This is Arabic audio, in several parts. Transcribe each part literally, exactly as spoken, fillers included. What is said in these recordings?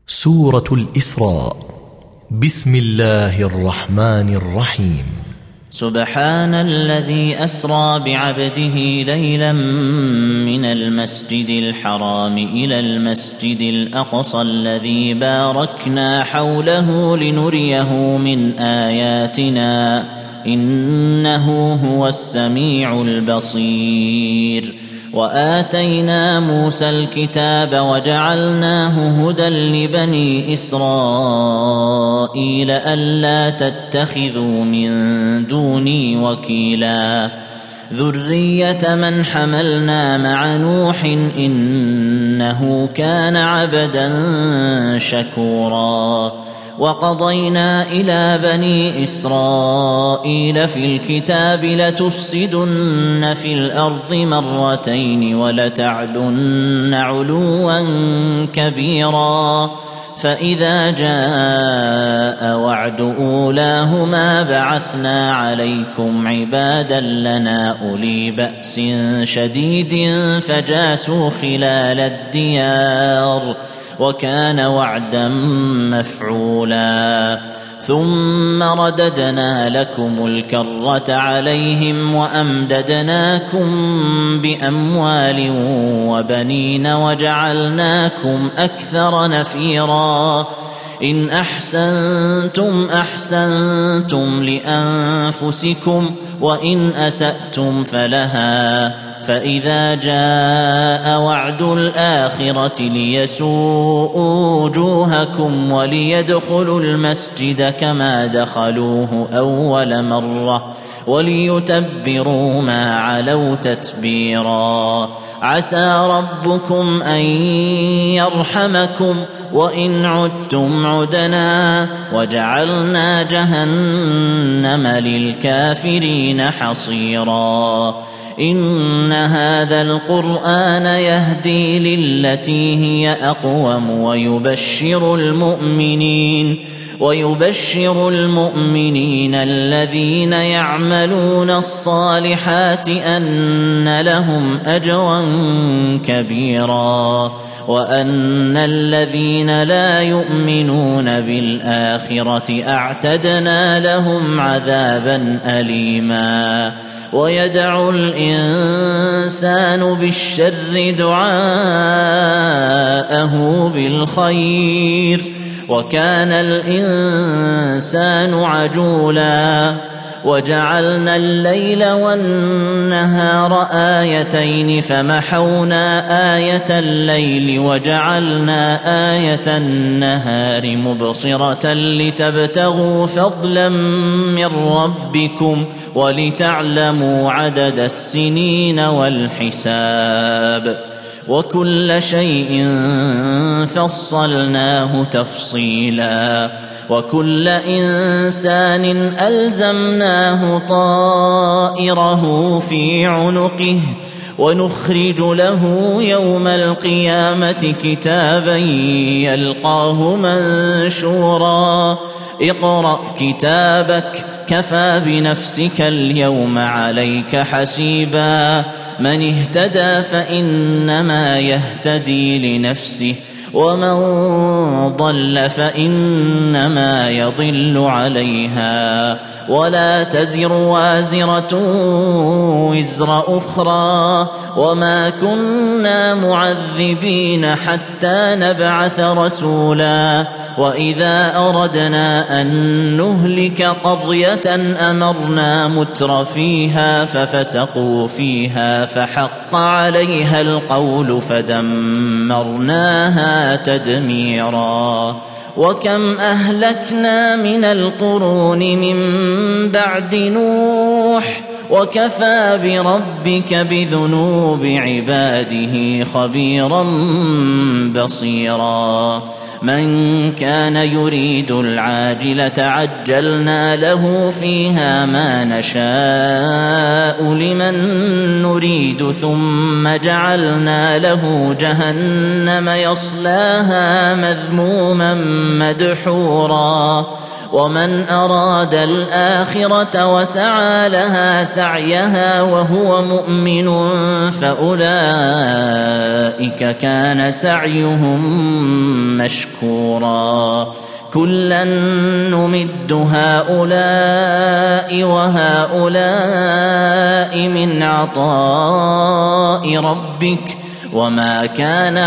سورة الإسراء. بسم الله الرحمن الرحيم. سبحان الذي أسرى بعبده ليلا من المسجد الحرام إلى المسجد الأقصى الذي باركنا حوله لنريه من آياتنا إنه هو السميع البصير. وآتينا موسى الكتاب وجعلناه هدى لبني إسرائيل ألا تتخذوا من دوني وكيلا ذرية من حملنا مع نوح إنه كان عبدا شكورا. وقضينا إلى بني إسرائيل في الكتاب لتفسدن في الأرض مرتين ولتعلن علوا كبيرا. فإذا جاء وعد أولاهما بعثنا عليكم عبادا لنا أولي بأس شديد فجاسوا خلال الديار وكان وعدا مفعولا. ثم رددنا لكم الكرة عليهم وأمددناكم بأموال وبنين وجعلناكم أكثر نفيرا. إن أحسنتم أحسنتم لأنفسكم وإن أسأتم فلها. فإذا جاء وعد الآخرة ليسوءوا وجوهكم وليدخلوا المسجد كما دخلوه أول مرة وليتبروا ما علوا تتبيرا. عسى ربكم أن يرحمكم وإن عدتم عدنا وجعلنا جهنم للكافرين حصيرا. إن هذا القرآن يهدي للتي هي أقوم ويبشر المؤمنين ويبشر المؤمنين الذين يعملون الصالحات أن لهم أجرا كبيرا وأن الذين لا يؤمنون بالآخرة أعتدنا لهم عذابا أليما. ويدعو الإنسان بالشر دعاءه بالخير وكان الإنسان عجولا. وجعلنا الليل والنهار آيتين فمحونا آية الليل وجعلنا آية النهار مبصرة لتبتغوا فضلا من ربكم ولتعلموا عدد السنين والحساب وكل شيء فصلناه تفصيلا. وكل إنسان ألزمناه طائره في عنقه ونخرج له يوم القيامة كتابا يلقاه منشورا. اقرأ كتابك كفى بنفسك اليوم عليك حسيبا. من اهتدى فإنما يهتدي لنفسه ومن ضل فإنما يضل عليها ولا تزر وازرة وزر أخرى وما كنا معذبين حتى نبعث رسولا. وإذا أردنا أن نهلك قرية أمرنا متر فيها ففسقوا فيها فحق عليها القول فدمرناها تدميرا. وكم أهلكنا من القرون من بعد نوح وكفى بربك بذنوب عباده خبيرا بصيرا. من كان يريد العاجلة عجلنا له فيها ما نشاء لمن نريد ثم جعلنا له جهنم يصلاها مذموما مدحورا. ومن أراد الآخرة وسعى لها سعيها وهو مؤمن فأولئك كان سعيهم مشكورا كلا نمد هؤلاء وهؤلاء من عطاء ربك وما كان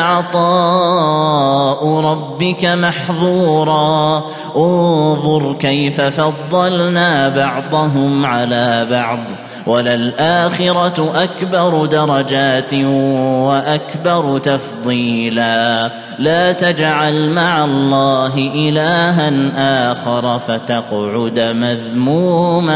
عطاء ربك محظورا انظر كيف فضلنا بعضهم على بعض وللآخرة أكبر درجات وأكبر تفضيلا لا تجعل مع الله إلها آخر فتقعد مذموما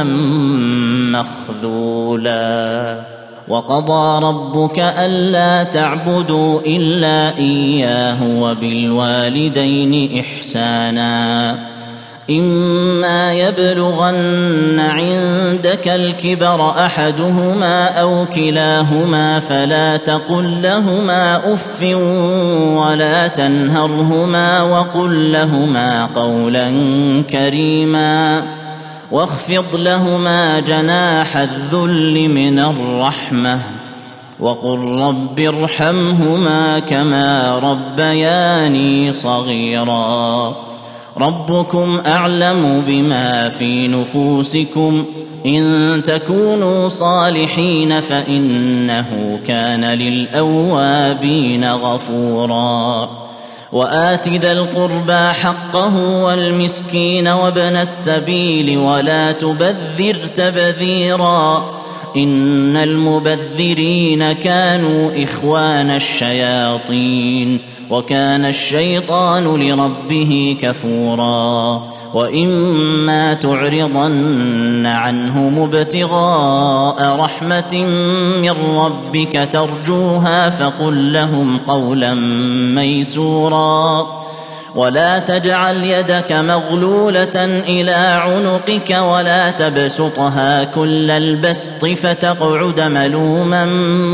مخذولا وقضى ربك ألا تعبدوا إلا إياه وبالوالدين إحسانا إما يبلغن عندك الكبر أحدهما أو كلاهما فلا تقل لهما أف ولا تنهرهما وقل لهما قولا كريما واخفض لهما جناح الذل من الرحمة وقل رب ارحمهما كما ربياني صغيرا ربكم أعلم بما في نفوسكم إن تكونوا صالحين فإنه كان للأوابين غفورا وآت ذا القربى حقه والمسكين وابن السبيل ولا تبذر تبذيرا إن المبذرين كانوا إخوان الشياطين وكان الشيطان لربه كفورا وإما تعرضن عنهم ابتغاء رحمة من ربك ترجوها فقل لهم قولا ميسورا ولا تجعل يدك مغلولة إلى عنقك ولا تبسطها كل البسط فتقعد ملوما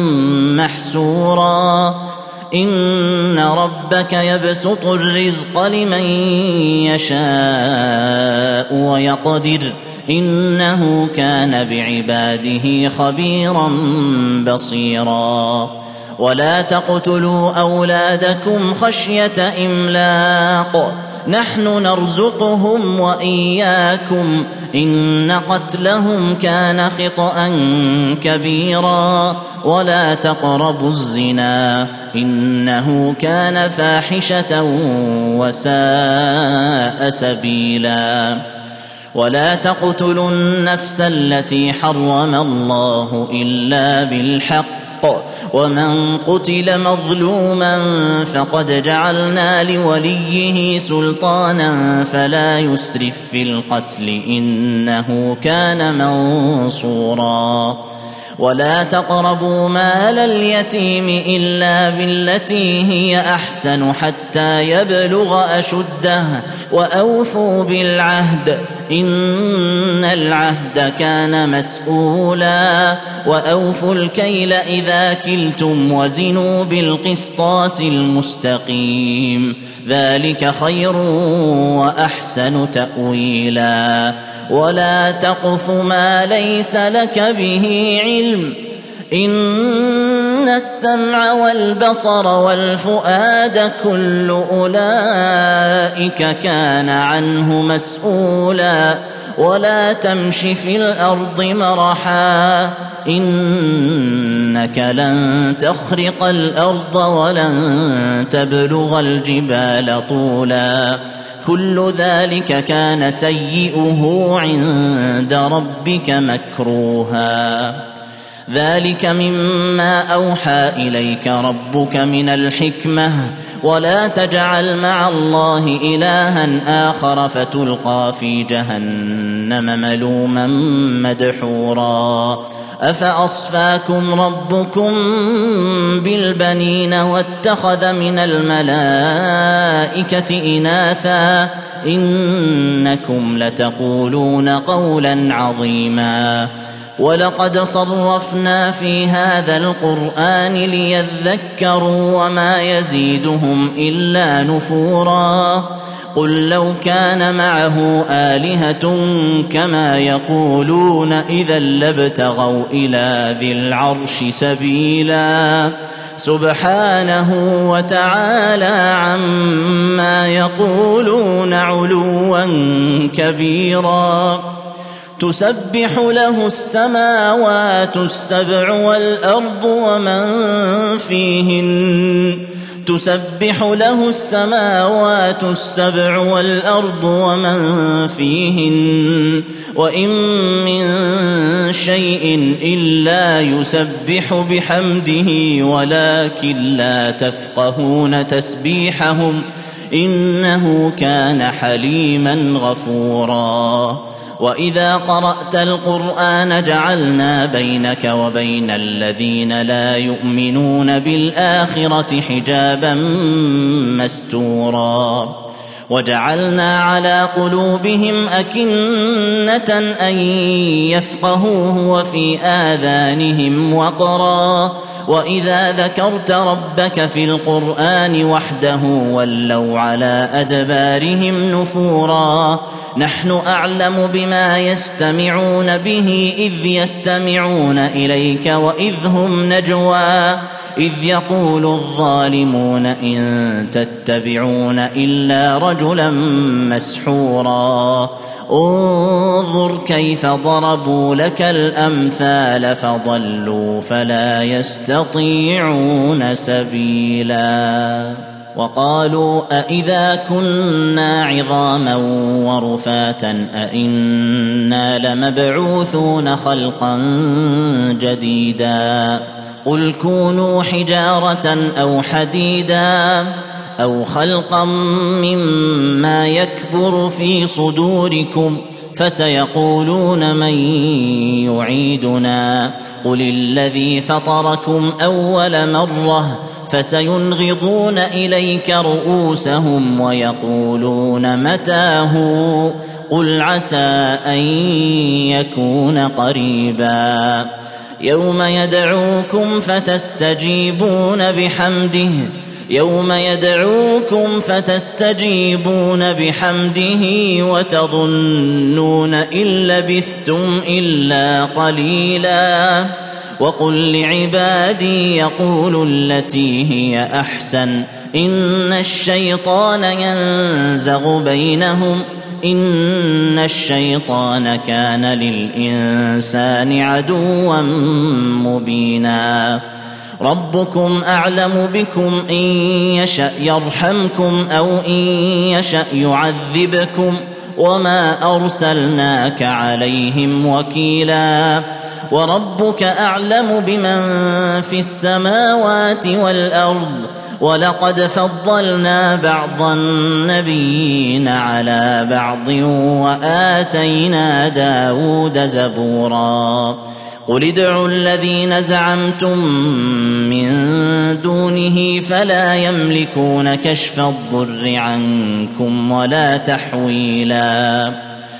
محسورا إن ربك يبسط الرزق لمن يشاء ويقدر إنه كان بعباده خبيرا بصيرا ولا تقتلوا أولادكم خشية إملاق نحن نرزقهم وإياكم إن قتلهم كان خطأ كبيرا ولا تقربوا الزنا إنه كان فاحشة وساء سبيلا ولا تقتلوا النفس التي حرم الله إلا بالحق ومن قتل مظلوما فقد جعلنا لوليه سلطانا فلا يسرف في القتل إنه كان منصورا ولا تقربوا مال اليتيم إلا بالتي هي أحسن حتى يبلغ أشده وأوفوا بالعهد إن العهد كان مسؤولا وأوفوا الكيل إذا كلتم وزنوا بالقسطاس المستقيم ذلك خير وأحسن تأويلا ولا تقف ما ليس لك به علم إن السمع والبصر والفؤاد كل أولئك كان عنه مسؤولا ولا تمش في الأرض مرحا إنك لن تخرق الأرض ولن تبلغ الجبال طولا كل ذلك كان سيئه عند ربك مكروها ذلك مما أوحى إليك ربك من الحكمة ولا تجعل مع الله إلها آخر فتلقى في جهنم ملوما مدحورا أفأصفاكم ربكم بالبنين واتخذ من الملائكة إناثا إنكم لتقولون قولا عظيما ولقد صرفنا في هذا القرآن ليذكروا وما يزيدهم إلا نفورا قل لو كان معه آلهة كما يقولون إذا لابتغوا إلى ذي العرش سبيلا سبحانه وتعالى عما يقولون علوا كبيرا تسبح له السماوات السبع والأرض ومن فيهن تسبح له السماوات السبع والأرض ومن فيهن وإن من شيء إلا يسبح بحمده ولكن لا تفقهون تسبيحهم إنه كان حليما غفورا وإذا قرأت القرآن جعلنا بينك وبين الذين لا يؤمنون بالآخرة حجابا مستورا وجعلنا على قلوبهم أكنة أن يفقهوه وفي آذانهم وقرا وإذا ذكرت ربك في القرآن وحده ولوا على أدبارهم نفورا نحن أعلم بما يستمعون به إذ يستمعون إليك وإذ هم نجوى إذ يقول الظالمون إن تتبعون إلا رجلا مسحورا انظر كيف ضربوا لك الأمثال فضلوا فلا يستطيعون سبيلا وقالوا أإذا كنا عظاما ورفاتا أإنا لمبعوثون خلقا جديدا قل كونوا حجارة أو حديدا أو خلقا مما يكبر في صدوركم فسيقولون من يعيدنا قل الذي فطركم أول مرة فسينغضون إليك رؤوسهم ويقولون متاه قل عسى أن يكون قريبا يوم يدعوكم فتستجيبون بحمده يوم يدعوكم فتستجيبون بحمده وتظنون إن لبثتم إلا قليلا وقل لعبادي يقولوا التي هي أحسن إن الشيطان ينزغ بينهم إن الشيطان كان للإنسان عدوا مبينا ربكم أعلم بكم إن يشأ يرحمكم أو إن يشأ يعذبكم وما أرسلناك عليهم وكيلا وربك أعلم بمن في السماوات والأرض ولقد فضلنا بعض النبيين على بعض وآتينا داود زبورا قل ادعوا الذين زعمتم من دونه فلا يملكون كشف الضر عنكم ولا تحويلا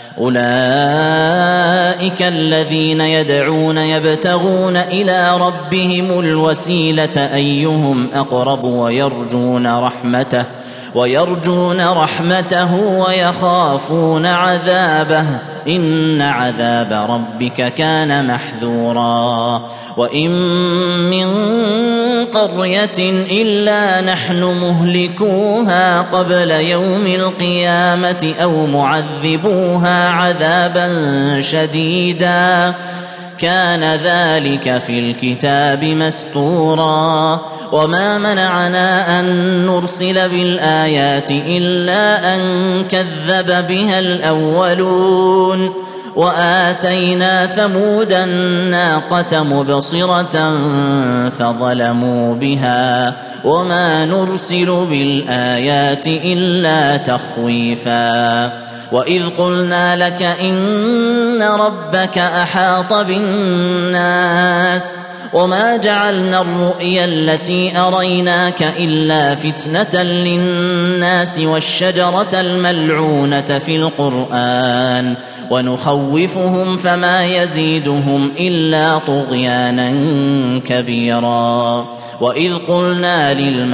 أولئك الذين يدعون يبتغون إلى ربهم الوسيلة أيهم أقرب ويرجون رحمته ويرجون رحمته ويخافون عذابه إن عذاب ربك كان محذورا وإن من قرية إلا نحن مهلكوها قبل يوم القيامة أو معذبوها عذابا شديدا كان ذلك في الكتاب مسطورا وما منعنا أن نرسل بالآيات إلا أن كذب بها الأولون وآتينا ثمود الناقة مبصرة فظلموا بها وما نرسل بالآيات إلا تخويفا وإذ قلنا لك إن ربك أحاط بالناس وما جعلنا الرؤيا التي أريناك إلا فتنة للناس والشجرة الملعونة في القرآن ونخوفهم فما يزيدهم إلا طغيانا كبيرا. وإذ قلنا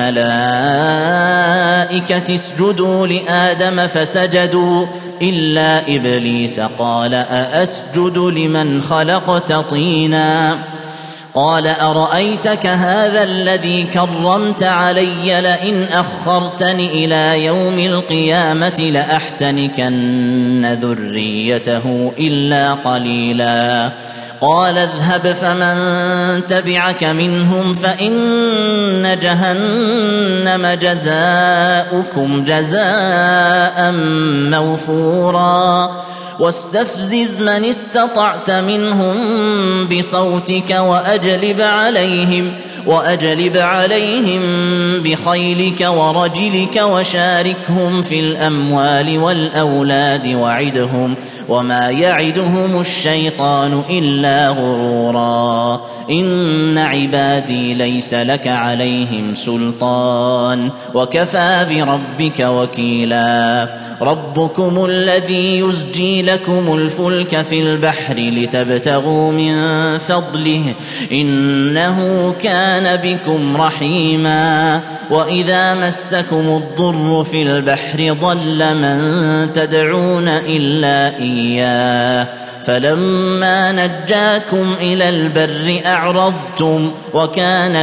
للملائكة اسجدوا لآدم فسجدوا إلا إبليس قال أأسجد لمن خلقت طينا قال أرأيتك هذا الذي كرمت علي لئن أخرتني إلى يوم القيامة لأحتنكن ذريته إلا قليلا. قال اذهب فمن تبعك منهم فإن جهنم جزاؤكم جزاء موفورا واستفزز من استطعت منهم بصوتك وأجلب عليهم وأجلب عليهم بخيلك ورجلك وشاركهم في الأموال والأولاد وعدهم وما يعدهم الشيطان إلا غرورا. إن عبادي ليس لك عليهم سلطان وكفى بربك وكيلا. ربكم الذي يزجي لكم الفلك في البحر لتبتغوا من فضله إنه كان بكم رحيما. وإذا مسكم الضر في البحر ضل من تدعون إلا إياه فلما نجاكم إلى البر أعرضتم وكان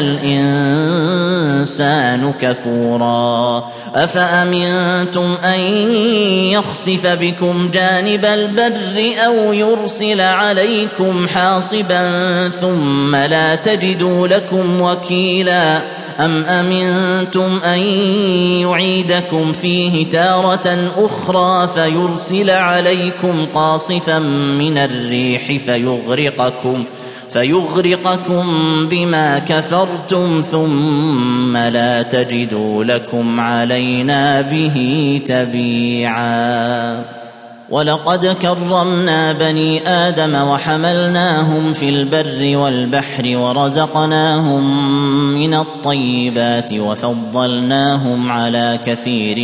الإنسان كفورا. أفأمنتم أن يخسف بكم جانب البر أو يرسل عليكم حاصبا ثم لا تجدوا لكم وكيلا أم أمنتم أن يعيدكم فيه تارة أخرى فيرسل عليكم قاصفا من الريح فيغرقكم فيغرقكم بما كفرتم ثم لا تجدوا لكم علينا به تبيعا. ولقد كرمنا بني آدم وحملناهم في البر والبحر ورزقناهم من الطيبات وفضلناهم على كثير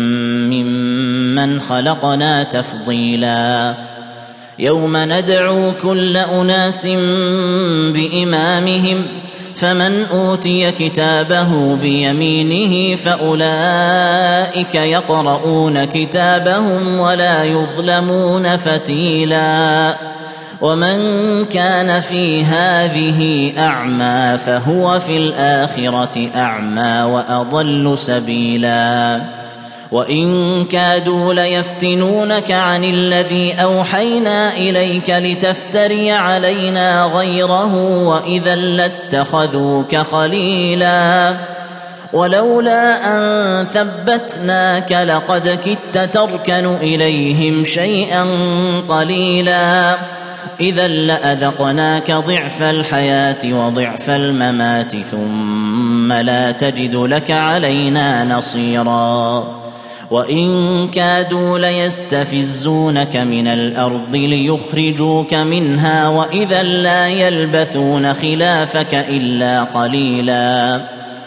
ممن خلقنا تفضيلا. يوم ندعو كل أناس بإمامهم فمن أوتي كتابه بيمينه فأولئك يقرؤون كتابهم ولا يظلمون فتيلا. ومن كان في هذه أعمى فهو في الآخرة أعمى وأضل سبيلا. وإن كادوا ليفتنونك عن الذي أوحينا إليك لتفتري علينا غيره وإذا لاتخذوك خليلا. ولولا أن ثبتناك لقد كدت تركن إليهم شيئا قليلا إذا لأذقناك ضعف الحياة وضعف الممات ثم لا تجد لك علينا نصيرا. وإن كادوا ليستفزونك من الأرض ليخرجوك منها وإذا لا يلبثون خلافك إلا قليلا.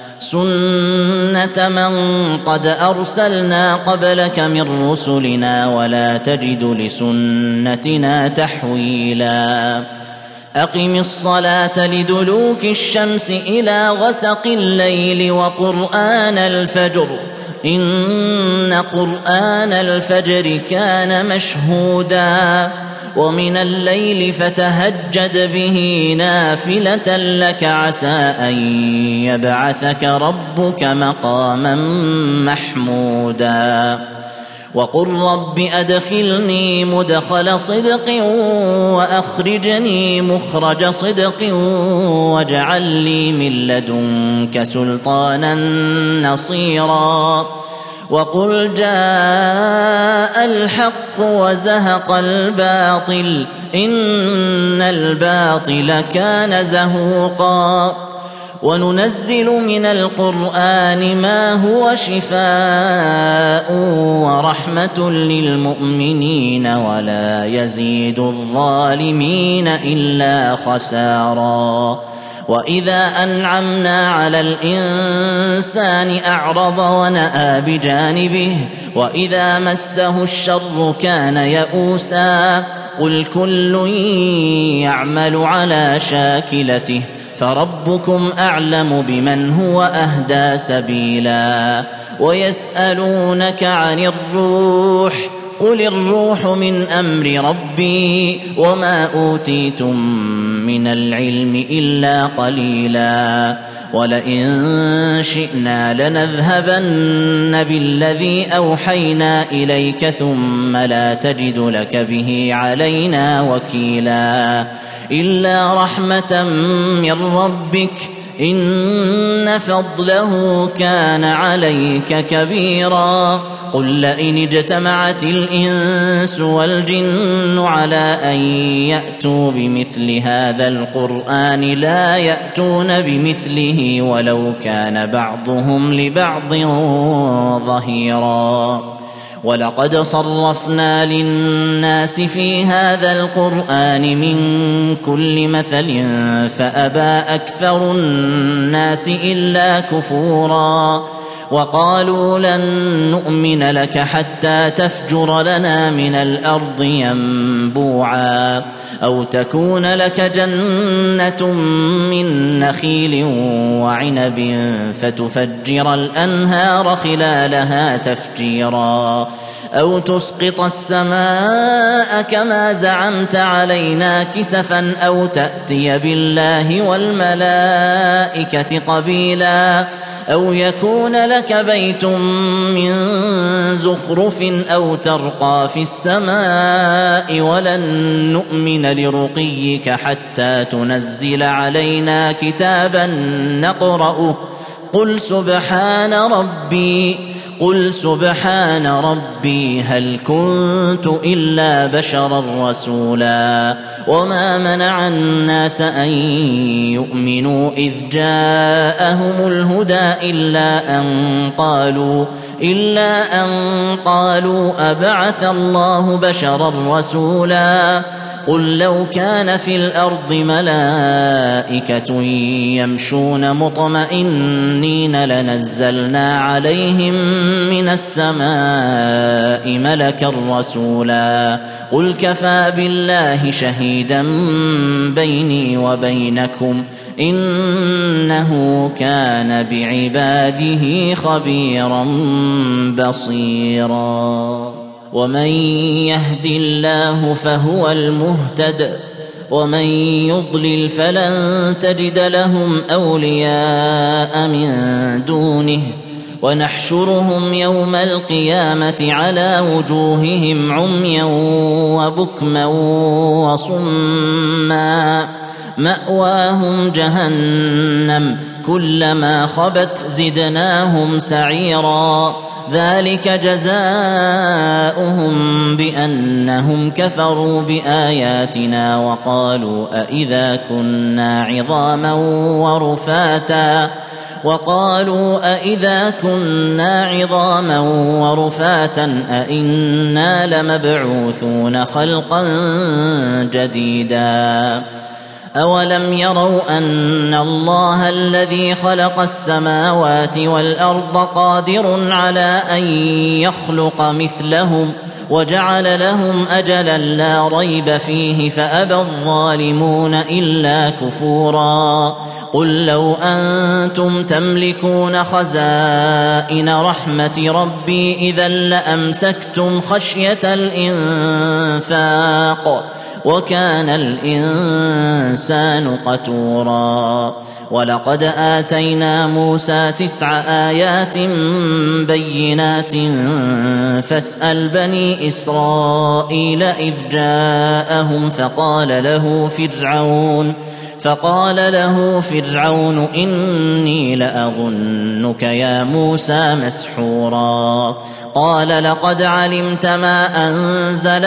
سنة من قد أرسلنا قبلك من رسلنا ولا تجد لسنتنا تحويلا. أقم الصلاة لدلوك الشمس إلى غسق الليل وقرآن الفجر إن قرآن الفجر كان مشهودا. ومن الليل فتهجد به نافلة لك عسى أن يبعثك ربك مقاما محمودا. وقل رب أدخلني مدخل صدق وأخرجني مخرج صدق واجعل لي من لدنك سلطانا نصيرا. وقل جاء الحق وزهق الباطل إن الباطل كان زهوقا. وننزل من القرآن ما هو شفاء ورحمة للمؤمنين ولا يزيد الظالمين إلا خسارا. وإذا أنعمنا على الإنسان أعرض ونأى بجانبه وإذا مسه الشر كان يئوسا قل كل يعمل على شاكلته فربكم أعلم بمن هو أهدى سبيلا ويسألونك عن الروح قل الروح من أمر ربي وما أوتيتم من العلم إلا قليلا ولئن شئنا لنذهبن بالذي أوحينا إليك ثم لا تجد لك به علينا وكيلا إلا رحمة من ربك إن فضله كان عليك كبيرا قل لئن اجتمعت الإنس والجن على أن يأتوا بمثل هذا القرآن لا يأتون بمثله ولو كان بعضهم لبعض ظهيرا ولقد صرفنا للناس في هذا القرآن من كل مثل فأبى أكثر الناس إلا كفورا وقالوا لن نؤمن لك حتى تفجر لنا من الأرض ينبوعا أو تكون لك جنة من نخيل وعنب فتفجر الأنهار خلالها تفجيرا أو تسقط السماء كما زعمت علينا كسفا أو تأتي بالله والملائكة قبيلا أو يكون لك بيت من زخرف أو ترقى في السماء ولن نؤمن لرقيك حتى تنزل علينا كتابا نقرأه قل سبحان ربي قل سبحان ربي هل كنت إلا بشرا رسولا وما منع الناس أن يؤمنوا إذ جاءهم الهدى إلا أن قالوا إلا أن قالوا أبعث الله بشرا رسولا قل لو كان في الأرض ملائكة يمشون مطمئنين لنزلنا عليهم من السماء ملكا رسولا قل كفى بالله شهيدا بيني وبينكم إنه كان بعباده خبيرا بصيرا ومن يهد الله فهو المهتد ومن يضلل فلن تجد لهم أولياء من دونه ونحشرهم يوم القيامة على وجوههم عميا وبكما وصما مأواهم جهنم كلما خبت زدناهم سعيرا ذلك جزاؤهم بأنهم كفروا بآياتنا وقالوا أإذا كنا عظاما ورفاتا وقالوا أإذا كنا عظاما ورفاتا أإنا لمبعوثون خلقا جديدا أولم يروا أن الله الذي خلق السماوات والأرض قادر على أن يخلق مثلهم وجعل لهم أجلا لا ريب فيه فأبى الظالمون إلا كفورا قل لو أنتم تملكون خزائن رحمة ربي إذا لأمسكتم خشية الإنفاق وكان الإنسان قتورا ولقد آتينا موسى تسع آيات بينات فاسأل بني إسرائيل إذ جاءهم فقال له فرعون فقال له فرعون إني لأظنك يا موسى مسحورا قال لقد علمت ما أنزل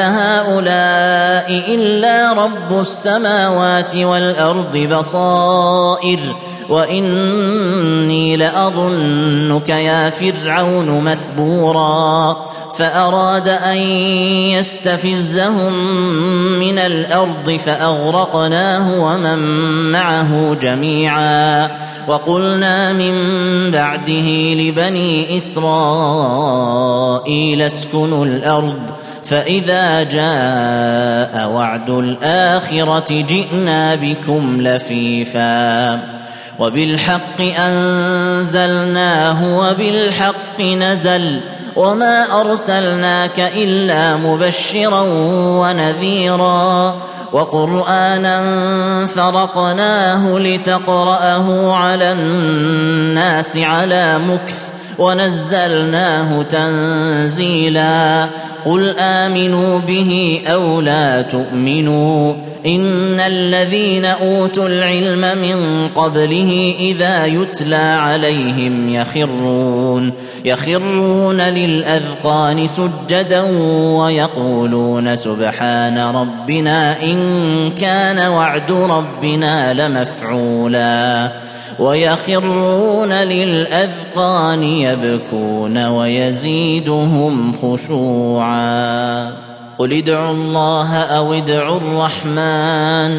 هؤلاء إلا رب السماوات والأرض بصائر وإني لأظنك يا فرعون مثبورا فأراد أن يستفزهم من الأرض فأغرقناه ومن معه جميعا وقلنا من بعده لبني إسرائيل اسكنوا الأرض فإذا جاء وعد الآخرة جئنا بكم لفيفا وبالحق أنزلناه وبالحق نزل وما أرسلناك إلا مبشرا ونذيرا وقرآنا فرقناه لتقرأه على الناس على مكث ونزلناه تنزيلا قل آمنوا به أو لا تؤمنوا إن الذين أوتوا العلم من قبله إذا يتلى عليهم يخرون يخرون للأذقان سجدا ويقولون سبحان ربنا إن كان وعد ربنا لمفعولا ويخرون للأذقان يبكون ويزيدهم خشوعا قل ادعوا الله أو ادعوا الرحمن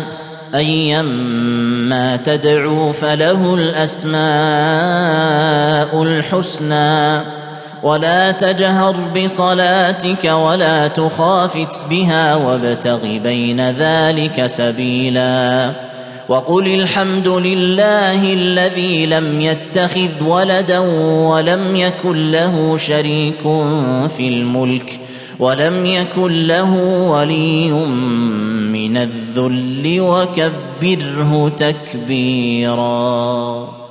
أيما تدعوا فله الأسماء الحسنى ولا تجهر بصلاتك ولا تخافت بها وابتغ بين ذلك سبيلا وقل الحمد لله الذي لم يتخذ ولدا ولم يكن له شريك في الملك ولم يكن له ولي من الذل وكبره تكبيرا.